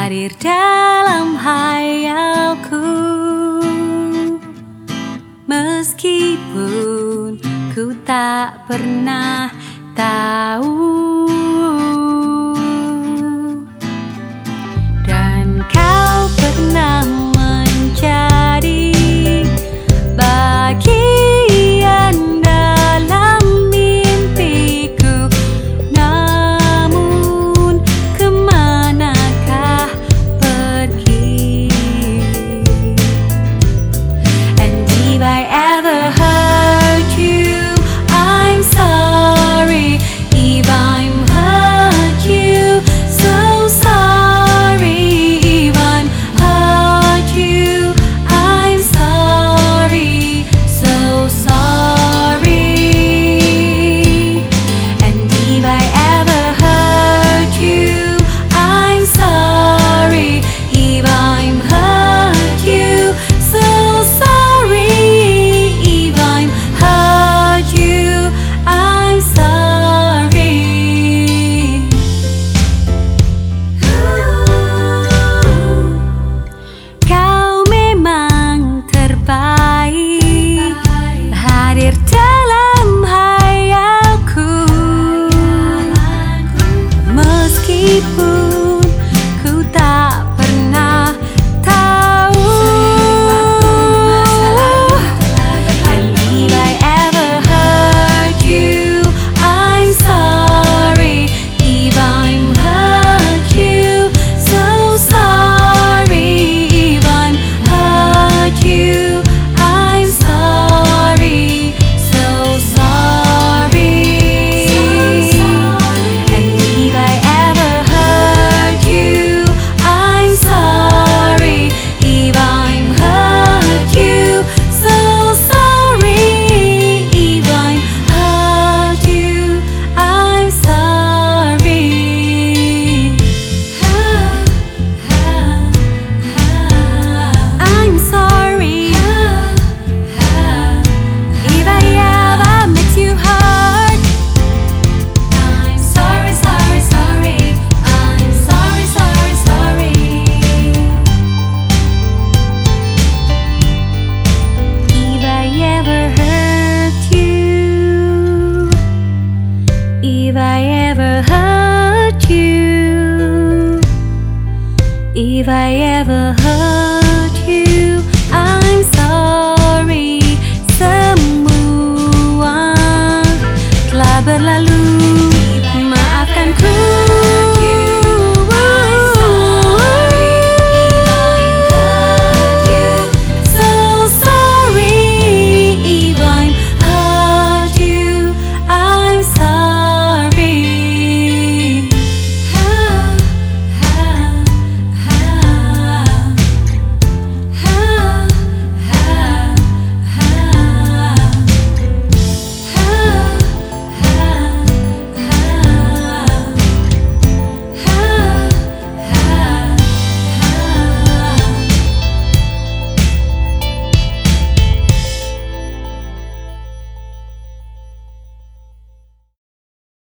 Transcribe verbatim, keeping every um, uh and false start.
hadir dalam hayalku. Meskipun ku tak pernah tahu, dan kau pernah menjadi bagian dalam mimpiku. Namun kemanakah pergi? And if I ever hurt you, I'm sorry. If I'm hurt you, so sorry. If I'm hurt you, I'm sorry, so sorry. And if I ever hurt you, I'm sorry. If I'm hurt you, so sorry. If I'm hurt you, I'm sorry. Kau memang terbaik, hadir dalam hayalku. Meskipun ku tak pernah tahu. And if I ever hurt you, I'm sorry. If I'm hurt you, so sorry. If I'm hurt you, I'm sorry, so sorry. And if I ever hurt you, I'm sorry. If I'm hurt you, so sorry. If I'm hurt you, I'm sorry. I'm sorry. If I ever make you hurt, I'm sorry, sorry, sorry. I'm sorry, sorry, sorry. If I ever hurt you, if I ever hurt you, if I ever hurt